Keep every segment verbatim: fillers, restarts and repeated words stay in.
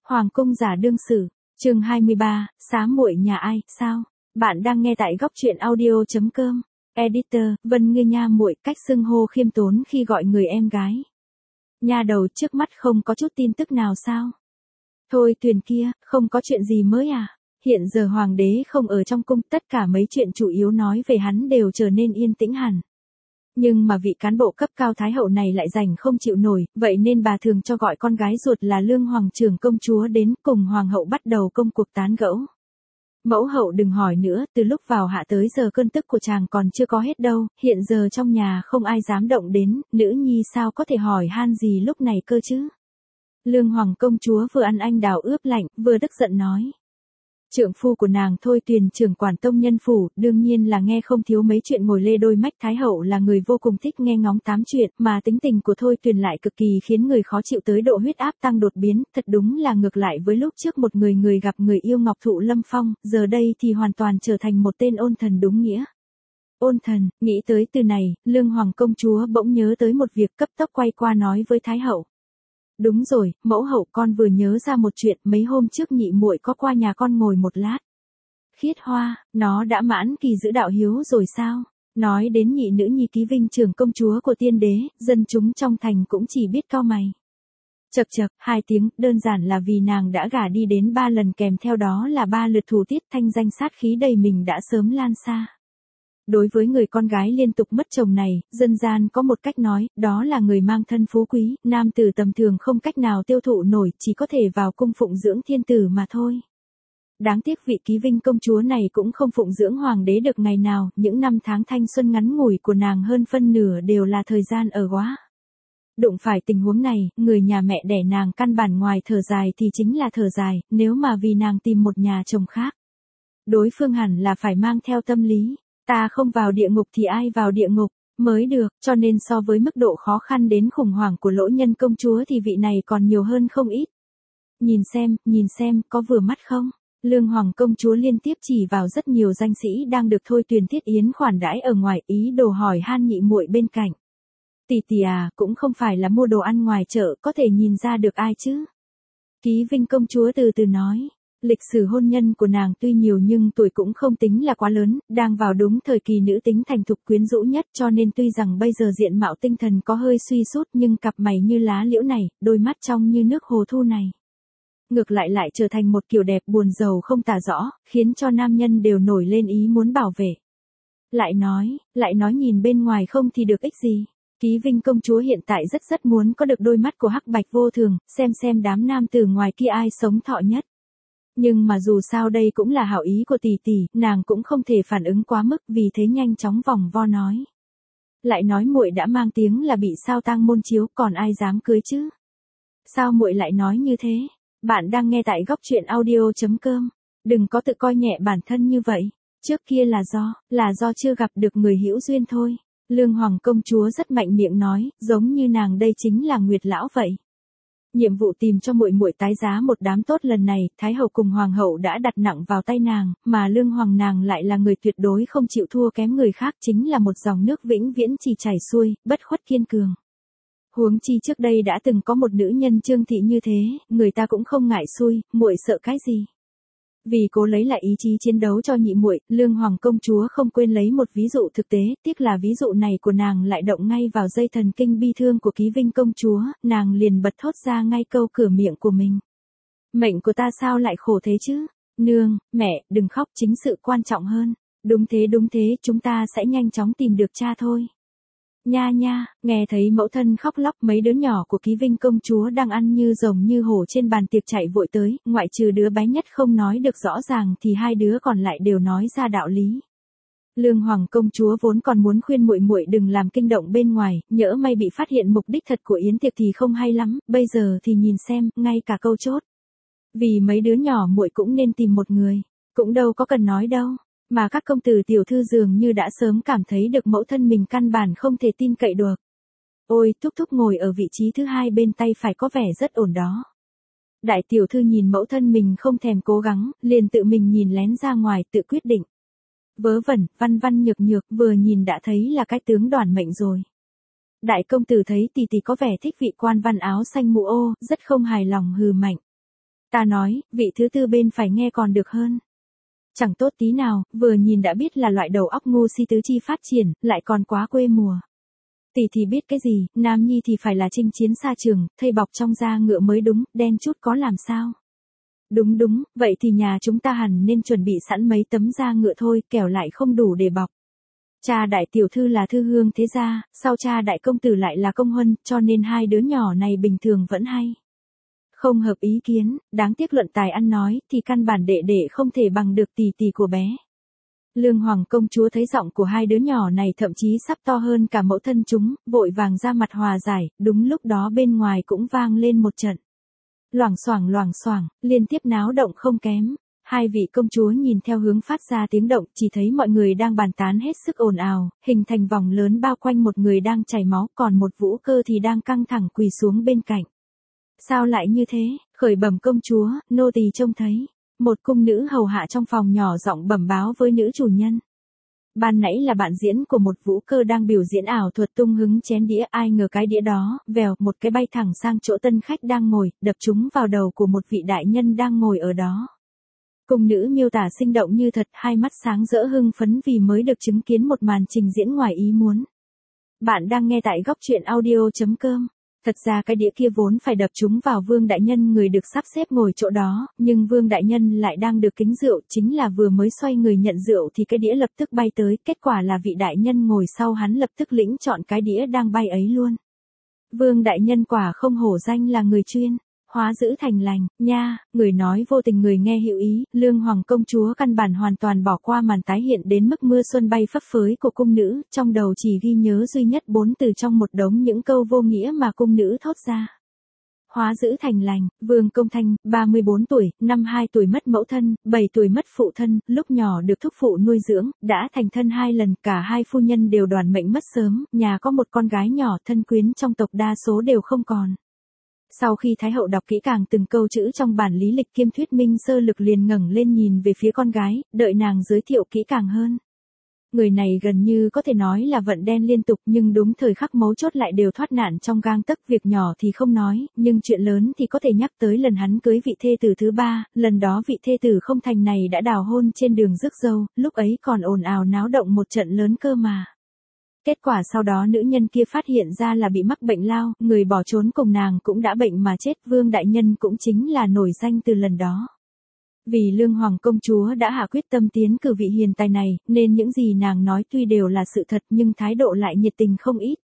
Hoàng cung giả đương sử, chương hai mươi ba, xá muội nhà ai, sao? Bạn đang nghe tại góc truyện audio chấm com. Editor, Vân Ngư nha muội, cách xưng hô khiêm tốn khi gọi người em gái. Nha đầu trước mắt không có chút tin tức nào sao? Thôi Tuyền kia, không có chuyện gì mới à? Hiện giờ hoàng đế không ở trong cung, tất cả mấy chuyện chủ yếu nói về hắn đều trở nên yên tĩnh hẳn. Nhưng mà vị cán bộ cấp cao thái hậu này lại rảnh không chịu nổi, vậy nên bà thường cho gọi con gái ruột là Lương Hoàng trưởng công chúa đến cùng hoàng hậu bắt đầu công cuộc tán gẫu. Mẫu hậu đừng hỏi nữa, từ lúc vào hạ tới giờ cơn tức của chàng còn chưa có hết đâu, hiện giờ trong nhà không ai dám động đến, nữ nhi sao có thể hỏi han gì lúc này cơ chứ. Lương Hoàng công chúa vừa ăn anh đào ướp lạnh, vừa tức giận nói. Trượng phu của nàng Thôi Tuyền trưởng quản tông nhân phủ, đương nhiên là nghe không thiếu mấy chuyện ngồi lê đôi mách. Thái hậu là người vô cùng thích nghe ngóng tám chuyện, mà tính tình của Thôi Tuyền lại cực kỳ khiến người khó chịu tới độ huyết áp tăng đột biến, thật đúng là ngược lại với lúc trước một người người gặp người yêu ngọc thụ lâm phong, giờ đây thì hoàn toàn trở thành một tên ôn thần đúng nghĩa. Ôn thần, nghĩ tới từ này, Lương Hoàng công chúa bỗng nhớ tới một việc, cấp tốc quay qua nói với Thái hậu. Đúng rồi, mẫu hậu, con vừa nhớ ra một chuyện, mấy hôm trước nhị muội có qua nhà con ngồi một lát. Khiết Hoa, nó đã mãn kỳ giữ đạo hiếu rồi sao? Nói đến nhị nữ nhi Ký Vinh trưởng công chúa của tiên đế, dân chúng trong thành cũng chỉ biết cau mày. Chậc chậc, hai tiếng, đơn giản là vì nàng đã gả đi đến ba lần kèm theo đó là ba lượt thủ tiết, thanh danh sát khí đầy mình đã sớm lan xa. Đối với người con gái liên tục mất chồng này, dân gian có một cách nói, đó là người mang thân phú quý, nam tử tầm thường không cách nào tiêu thụ nổi, chỉ có thể vào cung phụng dưỡng thiên tử mà thôi. Đáng tiếc vị Ký Vinh công chúa này cũng không phụng dưỡng hoàng đế được ngày nào, những năm tháng thanh xuân ngắn ngủi của nàng hơn phân nửa đều là thời gian ở góa. Đụng phải tình huống này, người nhà mẹ đẻ nàng căn bản ngoài thở dài thì chính là thở dài, nếu mà vì nàng tìm một nhà chồng khác. Đối phương hẳn là phải mang theo tâm lý. Ta không vào địa ngục thì ai vào địa ngục, mới được, cho nên so với mức độ khó khăn đến khủng hoảng của lỗ nhân công chúa thì vị này còn nhiều hơn không ít. Nhìn xem, nhìn xem, có vừa mắt không? Lương Hoàng công chúa liên tiếp chỉ vào rất nhiều danh sĩ đang được Thôi Tuyền thiết yến khoản đãi ở ngoài, ý đồ hỏi han nhị muội bên cạnh. Tỷ tỷ à, cũng không phải là mua đồ ăn ngoài chợ, có thể nhìn ra được ai chứ? Ký Vinh công chúa từ từ nói. Lịch sử hôn nhân của nàng tuy nhiều nhưng tuổi cũng không tính là quá lớn, đang vào đúng thời kỳ nữ tính thành thục quyến rũ nhất, cho nên tuy rằng bây giờ diện mạo tinh thần có hơi suy sút nhưng cặp mày như lá liễu này, đôi mắt trong như nước hồ thu này. Ngược lại lại trở thành một kiểu đẹp buồn rầu không tả rõ, khiến cho nam nhân đều nổi lên ý muốn bảo vệ. Lại nói, lại nói nhìn bên ngoài không thì được ích gì. Ký Vinh công chúa hiện tại rất rất muốn có được đôi mắt của hắc bạch vô thường, xem xem đám nam từ ngoài kia ai sống thọ nhất. Nhưng mà dù sao đây cũng là hảo ý của tỷ tỷ, nàng cũng không thể phản ứng quá mức, vì thế nhanh chóng vòng vo nói. Lại nói muội đã mang tiếng là bị sao tang môn chiếu, còn ai dám cưới chứ? Sao muội lại nói như thế? Bạn đang nghe tại góc truyện audio chấm com. Đừng có tự coi nhẹ bản thân như vậy. Trước kia là do, là do chưa gặp được người hữu duyên thôi. Lương Hoàng công chúa rất mạnh miệng nói, giống như nàng đây chính là Nguyệt lão vậy. Nhiệm vụ tìm cho muội muội tái giá một đám tốt lần này, Thái hậu cùng Hoàng hậu đã đặt nặng vào tay nàng, mà Lương Hoàng nàng lại là người tuyệt đối không chịu thua kém người khác, chính là một dòng nước vĩnh viễn chỉ chảy xuôi, bất khuất kiên cường. Huống chi trước đây đã từng có một nữ nhân Trương thị như thế, người ta cũng không ngại xui, muội sợ cái gì? Vì cố lấy lại ý chí chiến đấu cho nhị muội, Lương Hoàng công chúa không quên lấy một ví dụ thực tế, tiếc là ví dụ này của nàng lại động ngay vào dây thần kinh bi thương của Ký Vinh công chúa, nàng liền bật thốt ra ngay câu cửa miệng của mình. Mệnh của ta sao lại khổ thế chứ? Nương, mẹ, đừng khóc, chính sự quan trọng hơn. Đúng thế đúng thế, chúng ta sẽ nhanh chóng tìm được cha thôi. Nha nha, nghe thấy mẫu thân khóc lóc, mấy đứa nhỏ của Ký Vinh công chúa đang ăn như rồng như hổ trên bàn tiệc chạy vội tới, ngoại trừ đứa bé nhất không nói được rõ ràng thì hai đứa còn lại đều nói ra đạo lý. Lương Hoàng công chúa vốn còn muốn khuyên muội muội đừng làm kinh động bên ngoài, nhỡ may bị phát hiện mục đích thật của yến tiệc thì không hay lắm, bây giờ thì nhìn xem, ngay cả câu chốt. Vì mấy đứa nhỏ muội cũng nên tìm một người, cũng đâu có cần nói đâu. Mà các công tử tiểu thư dường như đã sớm cảm thấy được mẫu thân mình căn bản không thể tin cậy được. Ôi, thúc thúc ngồi ở vị trí thứ hai bên tay phải có vẻ rất ổn đó. Đại tiểu thư nhìn mẫu thân mình không thèm cố gắng, liền tự mình nhìn lén ra ngoài tự quyết định. Vớ vẩn, văn văn nhược nhược, vừa nhìn đã thấy là cái tướng đoản mệnh rồi. Đại công tử thấy tỷ tỷ có vẻ thích vị quan văn áo xanh mũ ô, rất không hài lòng hừ mạnh. Ta nói, vị thứ tư bên phải nghe còn được hơn. Chẳng tốt tí nào, vừa nhìn đã biết là loại đầu óc ngu si tứ chi phát triển, lại còn quá quê mùa. Tỷ thì biết cái gì, nam nhi thì phải là chinh chiến xa trường, thây bọc trong da ngựa mới đúng, đen chút có làm sao. Đúng đúng, vậy thì nhà chúng ta hẳn nên chuẩn bị sẵn mấy tấm da ngựa thôi, kẻo lại không đủ để bọc. Cha đại tiểu thư là thư hương thế gia, sau cha đại công tử lại là công huân, cho nên hai đứa nhỏ này bình thường vẫn hay. Không hợp ý kiến, đáng tiếc luận tài ăn nói, thì căn bản đệ đệ không thể bằng được tỷ tỷ của bé. Lương Hoàng công chúa thấy giọng của hai đứa nhỏ này thậm chí sắp to hơn cả mẫu thân chúng, vội vàng ra mặt hòa giải, đúng lúc đó bên ngoài cũng vang lên một trận. Loảng xoảng loảng xoảng, liên tiếp náo động không kém. Hai vị công chúa nhìn theo hướng phát ra tiếng động, chỉ thấy mọi người đang bàn tán hết sức ồn ào, hình thành vòng lớn bao quanh một người đang chảy máu, còn một vũ cơ thì đang căng thẳng quỳ xuống bên cạnh. Sao lại như thế? Khởi bẩm công chúa, nô tỳ trông thấy. Một cung nữ hầu hạ trong phòng nhỏ giọng bẩm báo với nữ chủ nhân. Ban nãy là bạn diễn của một vũ cơ đang biểu diễn ảo thuật tung hứng chén đĩa, ai ngờ cái đĩa đó, vèo, một cái bay thẳng sang chỗ tân khách đang ngồi, đập trúng vào đầu của một vị đại nhân đang ngồi ở đó. Cung nữ miêu tả sinh động như thật, hai mắt sáng rỡ hưng phấn vì mới được chứng kiến một màn trình diễn ngoài ý muốn. Bạn đang nghe tại góc truyện audio chấm com. Thật ra cái đĩa kia vốn phải đập trúng vào Vương đại nhân người được sắp xếp ngồi chỗ đó, nhưng Vương đại nhân lại đang được kính rượu, chính là vừa mới xoay người nhận rượu thì cái đĩa lập tức bay tới, kết quả là vị đại nhân ngồi sau hắn lập tức lĩnh chọn cái đĩa đang bay ấy luôn. Vương đại nhân quả không hổ danh là người chuyên hóa giữ thành lành, nha, người nói vô tình người nghe hữu ý, Lương Hoàng công chúa căn bản hoàn toàn bỏ qua màn tái hiện đến mức mưa xuân bay phấp phới của cung nữ, trong đầu chỉ ghi nhớ duy nhất bốn từ trong một đống những câu vô nghĩa mà cung nữ thốt ra. Hóa giữ thành lành, Vương Công Thanh, ba mươi bốn tuổi, năm hai tuổi mất mẫu thân, bảy tuổi mất phụ thân, lúc nhỏ được thúc phụ nuôi dưỡng, đã thành thân hai lần, cả hai phu nhân đều đoàn mệnh mất sớm, nhà có một con gái nhỏ, thân quyến trong tộc đa số đều không còn. Sau khi Thái hậu đọc kỹ càng từng câu chữ trong bản lý lịch kiêm thuyết minh sơ lược liền ngẩng lên nhìn về phía con gái, đợi nàng giới thiệu kỹ càng hơn. Người này gần như có thể nói là vận đen liên tục nhưng đúng thời khắc mấu chốt lại đều thoát nạn trong gang tấc, việc nhỏ thì không nói, nhưng chuyện lớn thì có thể nhắc tới lần hắn cưới vị thê tử thứ ba, lần đó vị thê tử không thành này đã đào hôn trên đường rước dâu, lúc ấy còn ồn ào náo động một trận lớn cơ mà. Kết quả sau đó nữ nhân kia phát hiện ra là bị mắc bệnh lao, người bỏ trốn cùng nàng cũng đã bệnh mà chết, Vương đại nhân cũng chính là nổi danh từ lần đó. Vì Lương Hoàng công chúa đã hạ quyết tâm tiến cử vị hiền tài này, nên những gì nàng nói tuy đều là sự thật nhưng thái độ lại nhiệt tình không ít.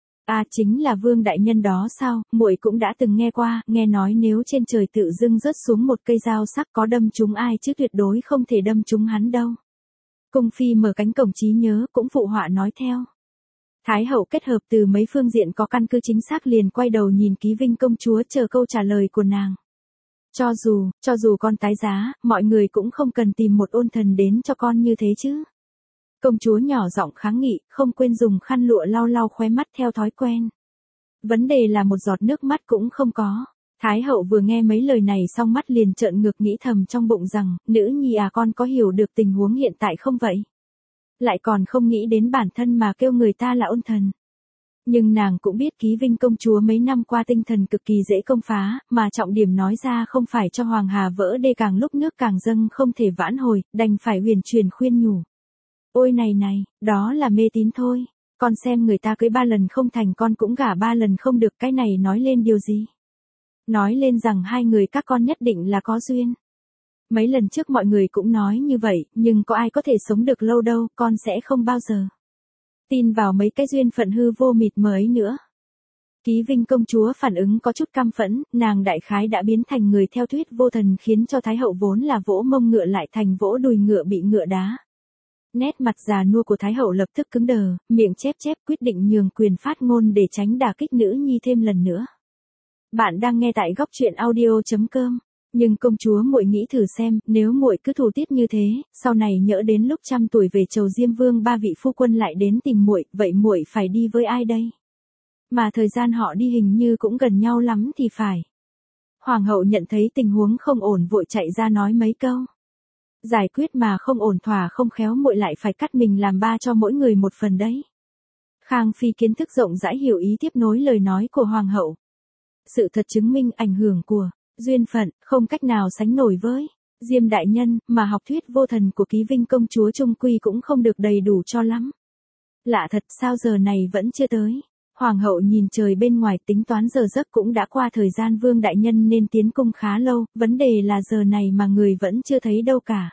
À chính là Vương đại nhân đó sao, muội cũng đã từng nghe qua, nghe nói nếu trên trời tự dưng rớt xuống một cây dao sắc có đâm trúng ai chứ tuyệt đối không thể đâm trúng hắn đâu. Cung phi mở cánh cổng trí nhớ cũng phụ họa nói theo. Thái hậu kết hợp từ mấy phương diện có căn cứ chính xác liền quay đầu nhìn Ký Vinh công chúa chờ câu trả lời của nàng. Cho dù, cho dù con tái giá, mọi người cũng không cần tìm một ôn thần đến cho con như thế chứ. Công chúa nhỏ giọng kháng nghị, không quên dùng khăn lụa lau lau khóe mắt theo thói quen. Vấn đề là một giọt nước mắt cũng không có. Thái hậu vừa nghe mấy lời này xong mắt liền trợn ngược nghĩ thầm trong bụng rằng, nữ nhi à con có hiểu được tình huống hiện tại không vậy? Lại còn không nghĩ đến bản thân mà kêu người ta là ôn thần. Nhưng nàng cũng biết Ký Vinh công chúa mấy năm qua tinh thần cực kỳ dễ công phá, mà trọng điểm nói ra không phải cho Hoàng Hà vỡ đê càng lúc nước càng dâng không thể vãn hồi, đành phải huyền truyền khuyên nhủ. Ôi này này, đó là mê tín thôi, con xem người ta cưới ba lần không thành con cũng gả ba lần không được, cái này nói lên điều gì? Nói lên rằng hai người các con nhất định là có duyên. Mấy lần trước mọi người cũng nói như vậy, nhưng có ai có thể sống được lâu đâu, con sẽ không bao giờ tin vào mấy cái duyên phận hư vô mịt mờ ấy nữa. Ký Vinh công chúa phản ứng có chút căm phẫn, nàng đại khái đã biến thành người theo thuyết vô thần khiến cho Thái hậu vốn là vỗ mông ngựa lại thành vỗ đùi ngựa bị ngựa đá. Nét mặt già nua của Thái hậu lập tức cứng đờ, miệng chép chép quyết định nhường quyền phát ngôn để tránh đả kích nữ nhi thêm lần nữa. Bạn đang nghe tại góc truyện audio chấm com. Nhưng công chúa muội nghĩ thử xem, nếu muội cứ thủ tiết như thế, sau này nhỡ đến lúc trăm tuổi về chầu Diêm Vương ba vị phu quân lại đến tìm muội, vậy muội phải đi với ai đây? Mà thời gian họ đi hình như cũng gần nhau lắm thì phải. Hoàng hậu nhận thấy tình huống không ổn vội chạy ra nói mấy câu. Giải quyết mà không ổn thỏa không khéo muội lại phải cắt mình làm ba cho mỗi người một phần đấy. Khang Phi kiến thức rộng rãi hiểu ý tiếp nối lời nói của Hoàng hậu. Sự thật chứng minh ảnh hưởng của Duyên phận, không cách nào sánh nổi với Diêm đại nhân, mà học thuyết vô thần của Ký Vinh công chúa chung quy cũng không được đầy đủ cho lắm. Lạ thật, sao giờ này vẫn chưa tới? Hoàng hậu nhìn trời bên ngoài, tính toán giờ giấc cũng đã qua thời gian Vương đại nhân nên tiến cung khá lâu, vấn đề là giờ này mà người vẫn chưa thấy đâu cả.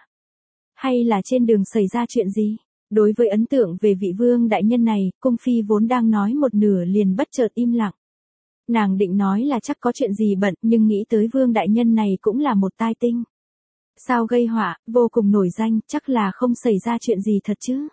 Hay là trên đường xảy ra chuyện gì? Đối với ấn tượng về vị Vương đại nhân này, cung phi vốn đang nói một nửa liền bất chợt im lặng. Nàng định nói là chắc có chuyện gì bận, nhưng nghĩ tới Vương đại nhân này cũng là một tai tinh. Sao gây họa, vô cùng nổi danh, chắc là không xảy ra chuyện gì thật chứ.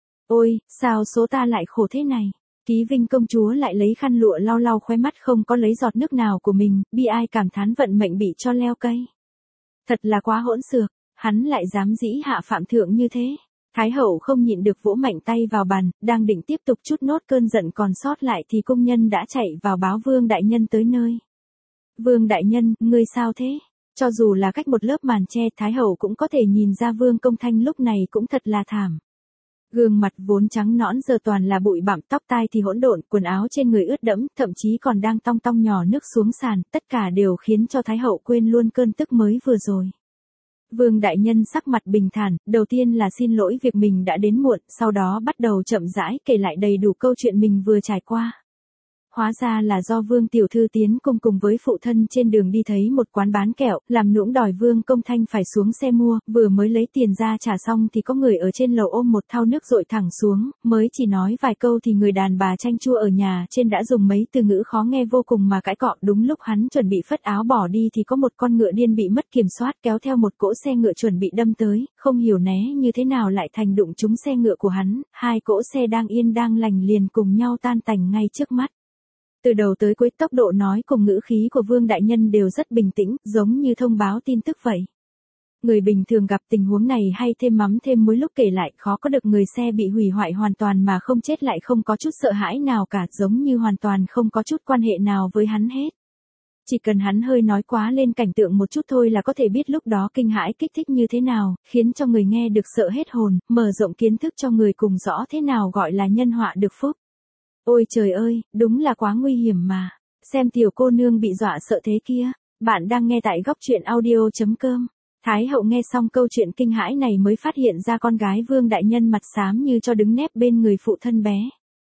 Ôi, sao số ta lại khổ thế này? Ký Vinh công chúa lại lấy khăn lụa lau lau khóe mắt không có lấy giọt nước nào của mình, bi ai cảm thán vận mệnh bị cho leo cây. Thật là quá hỗn xược, hắn lại dám dĩ hạ phạm thượng như thế. Thái hậu không nhịn được vỗ mạnh tay vào bàn, đang định tiếp tục trút nốt cơn giận còn sót lại thì công nhân đã chạy vào báo Vương đại nhân tới nơi. Vương đại nhân, ngươi sao thế? Cho dù là cách một lớp màn che, Thái hậu cũng có thể nhìn ra Vương Công Thanh lúc này cũng thật là thảm. Gương mặt vốn trắng nõn giờ toàn là bụi bặm, tóc tai thì hỗn độn, quần áo trên người ướt đẫm, thậm chí còn đang tong tong nhỏ nước xuống sàn, tất cả đều khiến cho Thái hậu quên luôn cơn tức mới vừa rồi. Vương đại nhân sắc mặt bình thản, đầu tiên là xin lỗi việc mình đã đến muộn, sau đó bắt đầu chậm rãi kể lại đầy đủ câu chuyện mình vừa trải qua. Hóa ra là do Vương tiểu thư tiến cung cùng với phụ thân trên đường đi thấy một quán bán kẹo, làm nũng đòi Vương Công Thanh phải xuống xe mua, vừa mới lấy tiền ra trả xong thì có người ở trên lầu ôm một thau nước dội thẳng xuống, mới chỉ nói vài câu thì người đàn bà chanh chua ở nhà trên đã dùng mấy từ ngữ khó nghe vô cùng mà cãi cọ. Đúng lúc hắn chuẩn bị phất áo bỏ đi thì có một con ngựa điên bị mất kiểm soát kéo theo một cỗ xe ngựa chuẩn bị đâm tới, không hiểu né như thế nào lại thành đụng trúng xe ngựa của hắn, hai cỗ xe đang yên đang lành liền cùng nhau tan tành ngay trước mắt. Từ đầu tới cuối tốc độ nói cùng ngữ khí của Vương đại nhân đều rất bình tĩnh, giống như thông báo tin tức vậy. Người bình thường gặp tình huống này hay thêm mắm thêm muối lúc kể lại khó có được người xe bị hủy hoại hoàn toàn mà không chết lại không có chút sợ hãi nào cả, giống như hoàn toàn không có chút quan hệ nào với hắn hết. Chỉ cần hắn hơi nói quá lên cảnh tượng một chút thôi là có thể biết lúc đó kinh hãi kích thích như thế nào, khiến cho người nghe được sợ hết hồn, mở rộng kiến thức cho người cùng rõ thế nào gọi là nhân họa được phúc. Ôi trời ơi, đúng là quá nguy hiểm mà. Xem tiểu cô nương bị dọa sợ thế kia. Bạn đang nghe tại góc truyện audio chấm com. Thái hậu nghe xong câu chuyện kinh hãi này mới phát hiện ra con gái Vương đại nhân mặt xám như cho đứng nép bên người phụ thân bé.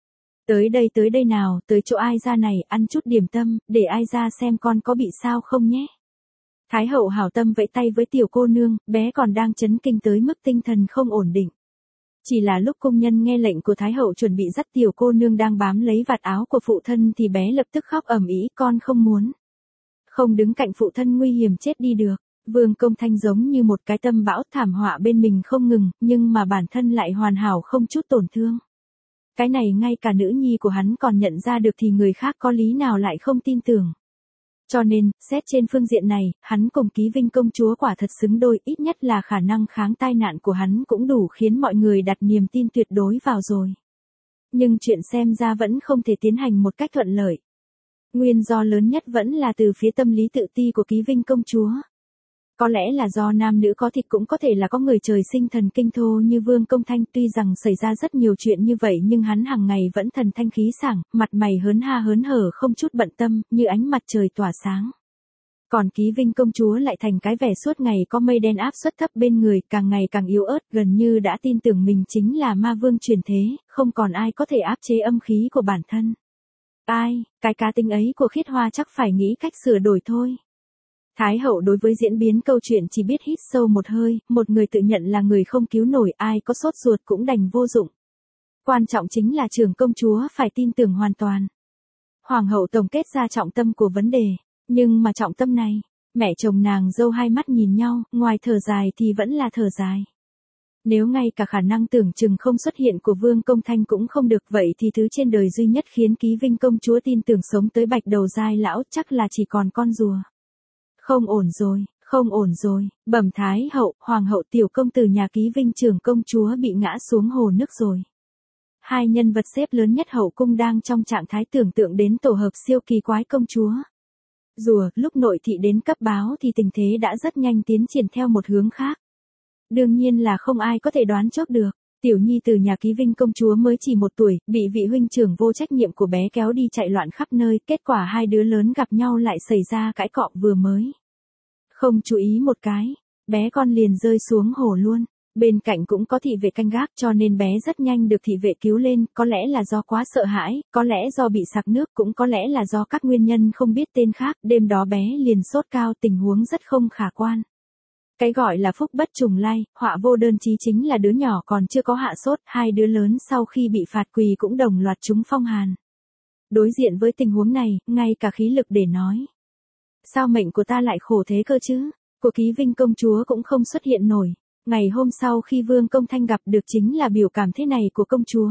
Tới đây tới đây nào, tới chỗ ai ra này, ăn chút điểm tâm, để ai ra xem con có bị sao không nhé. Thái hậu hảo tâm vẫy tay với tiểu cô nương, bé còn đang chấn kinh tới mức tinh thần không ổn định. Chỉ là lúc công nhân nghe lệnh của Thái hậu chuẩn bị dắt tiểu cô nương đang bám lấy vạt áo của phụ thân thì bé lập tức khóc ầm ĩ, con không muốn. Không đứng cạnh phụ thân nguy hiểm chết đi được. Vương Công Thanh giống như một cái tâm bão thảm họa bên mình không ngừng, nhưng mà bản thân lại hoàn hảo không chút tổn thương. Cái này ngay cả nữ nhi của hắn còn nhận ra được thì người khác có lý nào lại không tin tưởng. Cho nên, xét trên phương diện này, hắn cùng Ký Vinh công chúa quả thật xứng đôi, ít nhất là khả năng kháng tai nạn của hắn cũng đủ khiến mọi người đặt niềm tin tuyệt đối vào rồi. Nhưng chuyện xem ra vẫn không thể tiến hành một cách thuận lợi. Nguyên do lớn nhất vẫn là từ phía tâm lý tự ti của Ký Vinh công chúa. Có lẽ là do nam nữ có thịt, cũng có thể là có người trời sinh thần kinh thô như Vương Công Thanh, tuy rằng xảy ra rất nhiều chuyện như vậy nhưng hắn hàng ngày vẫn thần thanh khí sảng, mặt mày hớn ha hớn hở không chút bận tâm, như ánh mặt trời tỏa sáng. Còn Ký Vinh công chúa lại thành cái vẻ suốt ngày có mây đen áp suất thấp bên người, càng ngày càng yếu ớt, gần như đã tin tưởng mình chính là ma vương truyền thế, không còn ai có thể áp chế âm khí của bản thân. Ai, cái cá tính ấy của Khiết Hoa chắc phải nghĩ cách sửa đổi thôi. Thái hậu đối với diễn biến câu chuyện chỉ biết hít sâu một hơi, một người tự nhận là người không cứu nổi, ai có sốt ruột cũng đành vô dụng. Quan trọng chính là trưởng công chúa phải tin tưởng hoàn toàn. Hoàng hậu tổng kết ra trọng tâm của vấn đề, nhưng mà trọng tâm này, mẹ chồng nàng dâu hai mắt nhìn nhau, ngoài thở dài thì vẫn là thở dài. Nếu ngay cả khả năng tưởng chừng không xuất hiện của Vương Công Thanh cũng không được vậy thì thứ trên đời duy nhất khiến Ký Vinh công chúa tin tưởng sống tới bạch đầu dai lão chắc là chỉ còn con rùa. Không ổn rồi, không ổn rồi, bẩm Thái hậu, Hoàng hậu tiểu công tử nhà Ký Vinh trưởng công chúa bị ngã xuống hồ nước rồi. Hai nhân vật xếp lớn nhất hậu cung đang trong trạng thái tưởng tượng đến tổ hợp siêu kỳ quái công chúa. Rùa, lúc nội thị đến cấp báo thì tình thế đã rất nhanh tiến triển theo một hướng khác. Đương nhiên là không ai có thể đoán trước được. Tiểu nhi từ nhà Ký Vinh công chúa mới chỉ một tuổi, bị vị huynh trưởng vô trách nhiệm của bé kéo đi chạy loạn khắp nơi, kết quả hai đứa lớn gặp nhau lại xảy ra cãi cọ vừa mới. Không chú ý một cái, bé con liền rơi xuống hồ luôn. Bên cạnh cũng có thị vệ canh gác cho nên bé rất nhanh được thị vệ cứu lên, có lẽ là do quá sợ hãi, có lẽ do bị sặc nước, cũng có lẽ là do các nguyên nhân không biết tên khác, đêm đó bé liền sốt cao, tình huống rất không khả quan. Cái gọi là phúc bất trùng lai, họa vô đơn chí chính là đứa nhỏ còn chưa có hạ sốt, hai đứa lớn sau khi bị phạt quỳ cũng đồng loạt trúng phong hàn. Đối diện với tình huống này, ngay cả khí lực để nói. Sao mệnh của ta lại khổ thế cơ chứ? Của Ký Vinh công chúa cũng không xuất hiện nổi. Ngày hôm sau khi Vương Công Thanh gặp được chính là biểu cảm thế này của công chúa.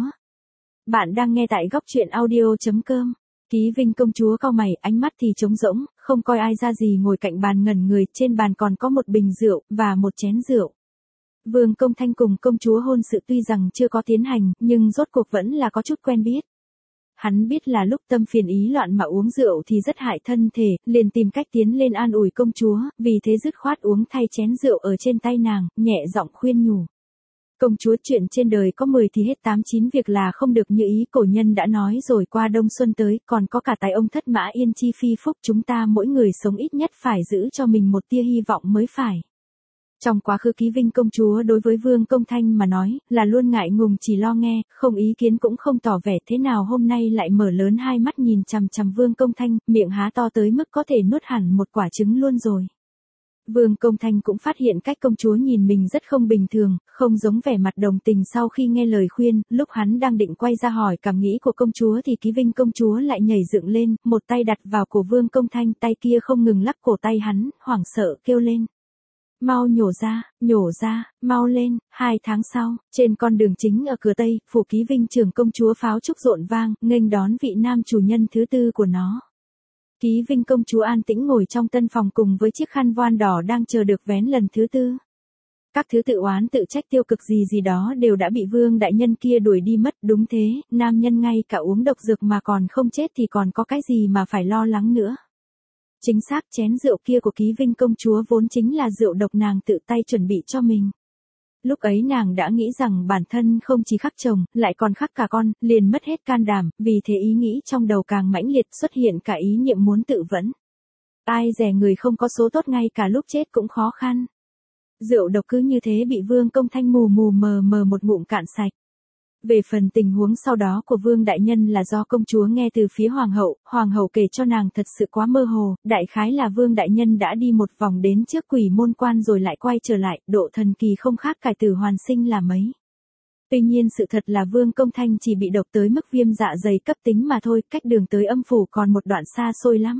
Bạn đang nghe tại góc truyện audio chấm com. Ký Vinh công chúa cau mày, ánh mắt thì trống rỗng, không coi ai ra gì, ngồi cạnh bàn ngẩn người, trên bàn còn có một bình rượu, và một chén rượu. Vương Công Thanh cùng công chúa hôn sự tuy rằng chưa có tiến hành, nhưng rốt cuộc vẫn là có chút quen biết. Hắn biết là lúc tâm phiền ý loạn mà uống rượu thì rất hại thân thể, liền tìm cách tiến lên an ủi công chúa, vì thế dứt khoát uống thay chén rượu ở trên tay nàng, nhẹ giọng khuyên nhủ. Công chúa, chuyện trên đời có mười thì hết tám chín việc là không được như ý, cổ nhân đã nói rồi, qua đông xuân tới, còn có cả tài ông thất mã yên chi phi phúc, chúng ta mỗi người sống ít nhất phải giữ cho mình một tia hy vọng mới phải. Trong quá khứ Ký Vinh công chúa đối với Vương Công Thanh mà nói, là luôn ngại ngùng chỉ lo nghe, không ý kiến cũng không tỏ vẻ, thế nào hôm nay lại mở lớn hai mắt nhìn chằm chằm Vương Công Thanh, miệng há to tới mức có thể nuốt hẳn một quả trứng luôn rồi. Vương Công Thanh cũng phát hiện cách công chúa nhìn mình rất không bình thường, không giống vẻ mặt đồng tình sau khi nghe lời khuyên, lúc hắn đang định quay ra hỏi cảm nghĩ của công chúa thì Ký Vinh công chúa lại nhảy dựng lên, một tay đặt vào cổ Vương Công Thanh, tay kia không ngừng lắc cổ tay hắn, hoảng sợ kêu lên. Mau nhổ ra, nhổ ra, mau lên. Hai tháng sau, trên con đường chính ở cửa Tây, phủ Ký Vinh trưởng công chúa pháo trúc rộn vang, nghênh đón vị nam chủ nhân thứ tư của nó. Ký Vinh công chúa an tĩnh ngồi trong tân phòng cùng với chiếc khăn voan đỏ đang chờ được vén lần thứ tư. Các thứ tự oán tự trách tiêu cực gì gì đó đều đã bị Vương đại nhân kia đuổi đi mất, đúng thế, nam nhân ngay cả uống độc dược mà còn không chết thì còn có cái gì mà phải lo lắng nữa. Chính xác, chén rượu kia của Ký Vinh công chúa vốn chính là rượu độc nàng tự tay chuẩn bị cho mình. Lúc ấy nàng đã nghĩ rằng bản thân không chỉ khắc chồng, lại còn khắc cả con, liền mất hết can đảm, vì thế ý nghĩ trong đầu càng mãnh liệt, xuất hiện cả ý niệm muốn tự vẫn. Ai dè người không có số tốt, ngay cả lúc chết cũng khó khăn. Rượu độc cứ như thế bị Vương Công Thanh mù mù mờ mờ một ngụm cạn sạch. Về phần tình huống sau đó của Vương đại nhân là do công chúa nghe từ phía hoàng hậu, hoàng hậu kể cho nàng thật sự quá mơ hồ, đại khái là Vương đại nhân đã đi một vòng đến trước Quỷ Môn Quan rồi lại quay trở lại, độ thần kỳ không khác cải tử hoàn sinh là mấy. Tuy nhiên sự thật là Vương Công Thanh chỉ bị độc tới mức viêm dạ dày cấp tính mà thôi, cách đường tới âm phủ còn một đoạn xa xôi lắm.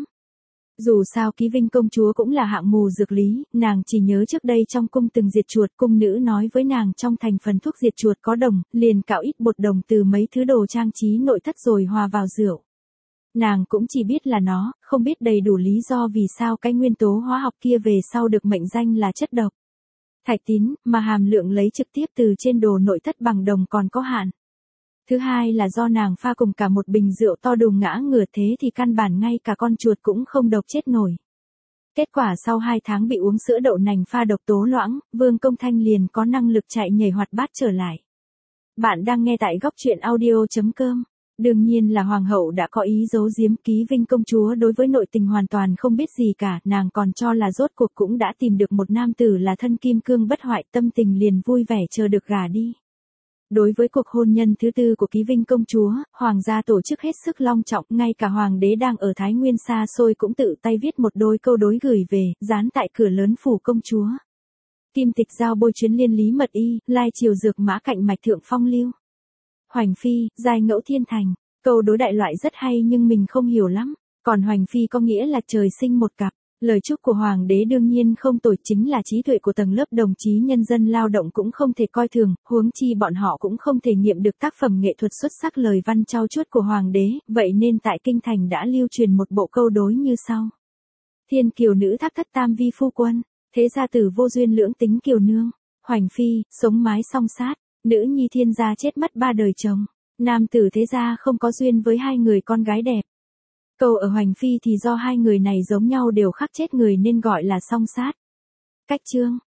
Dù sao Ký Vinh công chúa cũng là hạng mù dược lý, nàng chỉ nhớ trước đây trong cung từng diệt chuột, cung nữ nói với nàng trong thành phần thuốc diệt chuột có đồng, liền cạo ít bột đồng từ mấy thứ đồ trang trí nội thất rồi hòa vào rượu. Nàng cũng chỉ biết là nó, không biết đầy đủ lý do vì sao cái nguyên tố hóa học kia về sau được mệnh danh là chất độc. Thạch tín, mà hàm lượng lấy trực tiếp từ trên đồ nội thất bằng đồng còn có hạn. Thứ hai là do nàng pha cùng cả một bình rượu to đùng ngã ngửa, thế thì căn bản ngay cả con chuột cũng không độc chết nổi. Kết quả sau hai tháng bị uống sữa đậu nành pha độc tố loãng, Vương Công Thanh liền có năng lực chạy nhảy hoạt bát trở lại. Bạn đang nghe tại góc truyện audio chấm com. Đương nhiên là hoàng hậu đã có ý giấu giếm, Ký Vinh công chúa đối với nội tình hoàn toàn không biết gì cả, nàng còn cho là rốt cuộc cũng đã tìm được một nam tử là thân kim cương bất hoại, tâm tình liền vui vẻ chờ được gả đi. Đối với cuộc hôn nhân thứ tư của Ký Vinh công chúa, hoàng gia tổ chức hết sức long trọng, ngay cả hoàng đế đang ở Thái Nguyên xa xôi cũng tự tay viết một đôi câu đối gửi về, dán tại cửa lớn phủ công chúa. Kim tịch giao bôi chuyến liên lý mật y, lai triều dược mã cạnh mạch thượng phong lưu. Hoành phi, giai ngẫu thiên thành, câu đối đại loại rất hay nhưng mình không hiểu lắm, còn hoành phi có nghĩa là trời sinh một cặp. Lời chúc của hoàng đế đương nhiên không tồi, chính là trí tuệ của tầng lớp đồng chí nhân dân lao động cũng không thể coi thường, huống chi bọn họ cũng không thể nghiệm được tác phẩm nghệ thuật xuất sắc lời văn trau chuốt của hoàng đế, vậy nên tại kinh thành đã lưu truyền một bộ câu đối như sau. Thiên kiều nữ thác thất tam vi phu quân, thế gia tử vô duyên lưỡng tính kiều nương, hoành phi, sống mái song sát, nữ nhi thiên gia chết mất ba đời chồng, nam tử thế gia không có duyên với hai người con gái đẹp. Câu ở hoành phi thì do hai người này giống nhau đều khắc chết người nên gọi là song sát. Cách chương,